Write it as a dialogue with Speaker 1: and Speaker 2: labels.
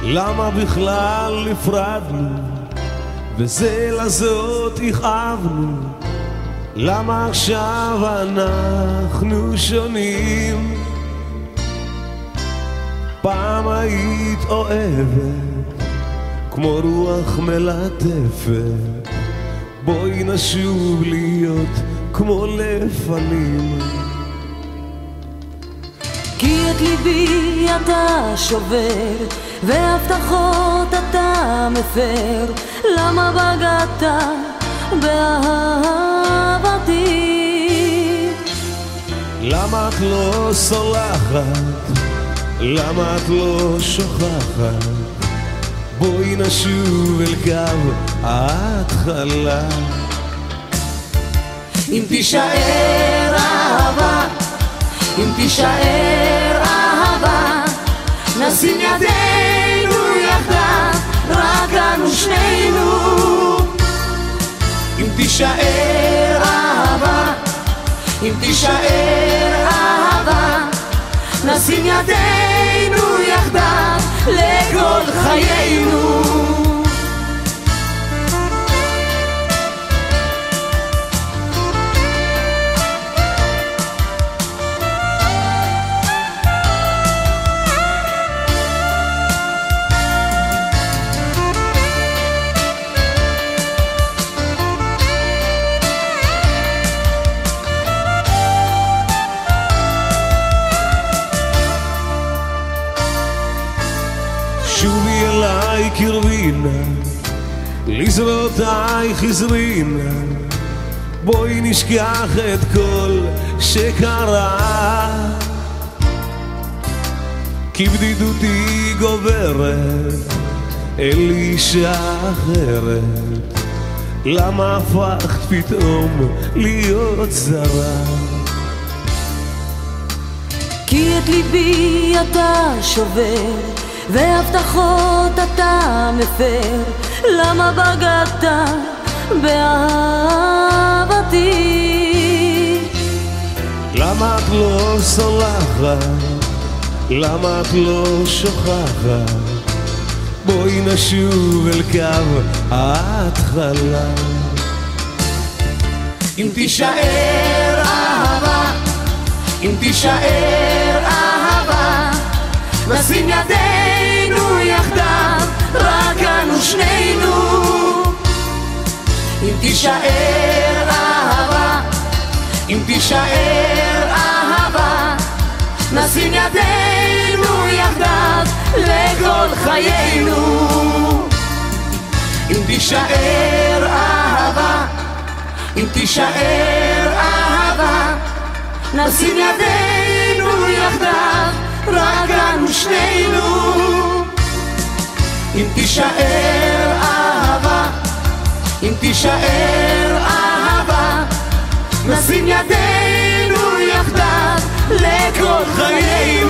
Speaker 1: למה בכלל נפרדנו וזה לזאת הכאבנו? למה עכשיו אנחנו שונים? פעם היית אוהבת כמו רוח מלטפת, בואי נשוב להיות כמו לפנים.
Speaker 2: כי את ליבי אתה שובר והבטחות אתה מפר, למה בגדת באהבתי?
Speaker 1: למה את לא סולחת? למה את לא שוכחת? בואי נשוב אל קו ההתחלה.
Speaker 2: אם תישאר אהבה, אם תישאר אהבה, נשים ידינו יחדיו, רק אנו שנינו.
Speaker 1: אם תישאר אהבה,
Speaker 2: אם תישאר אהבה, נשים ידינו יחדיו לכל חיינו.
Speaker 1: שובי אליי קרבינה, לזרועותיי חזרינה, בואי נשכח את כל שקרה, כי בדידותי גוברת אל אישה אחרת. למה הפכת פתאום להיות זרה?
Speaker 2: כי את ליבי אתה שובר והבטחות אתה מפר, למה בגדת באהבתי?
Speaker 1: למה את לא סולחת? למה את לא שוכחת? בואי נשוב אל קו ההתחלה.
Speaker 2: אם תישאר אהבה, אם תישאר אהבה, נשים ידינו יחדיו, רק אנו שנינו. אם תישאר אהבה, אם תישאר אהבה, נשים ידינו יחדיו לכל חיינו. אם תישאר אהבה, אם תישאר אהבה, נשים ידינו יחדיו, רק אנו שנינו. אם תישאר אהבה, אם תישאר אהבה, נשים ידינו יחדיו לכל חיינו.